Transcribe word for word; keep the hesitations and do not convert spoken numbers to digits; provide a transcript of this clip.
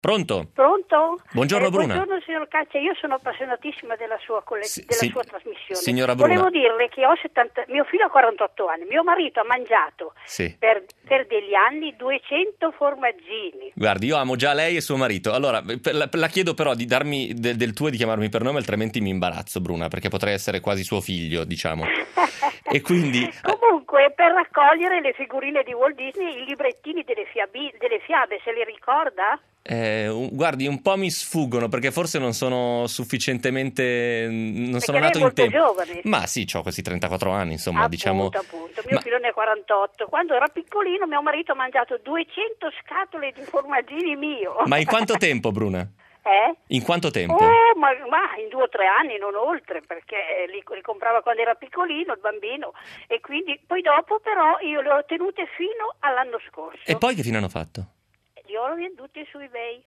Pronto? Pronto? Buongiorno eh, Bruna. Buongiorno signor Caccia, io sono appassionatissima della sua, coll- Si- della si- sua trasmissione. signora Bruna. Volevo dirle che ho settanta mio figlio ha quarantotto anni, mio marito ha mangiato Sì. per, per degli anni duecento formaggini. Guardi, io amo già lei e suo marito. Allora, per- la, la chiedo però di darmi de- del tuo e di chiamarmi per nome, altrimenti mi imbarazzo, Bruna, perché potrei essere quasi suo figlio, diciamo. E quindi... Comunque, per raccogliere le figurine di Walt Disney, i librettini delle, fiabi- delle fiabe, se li ricorda? Eh, un- guardi, un po' mi sfuggono perché forse non sono sufficientemente. Non sono Perché lei nato è in molto tempo. giovane. Ma sì, ho questi trentaquattro anni, insomma, Appunto, diciamo. appunto. Mio Ma- figlio ne ha quarantotto. Quando era piccolino mio marito ha mangiato duecento scatole di formaggini mio. Ma in quanto tempo, Bruna? Eh? In quanto tempo? Oh, ma, ma in due o tre anni, non oltre, perché li, li comprava quando era piccolino, il bambino, e quindi poi dopo però io le ho tenute fino all'anno scorso. E poi che fine hanno fatto? Li ho vendute su eBay.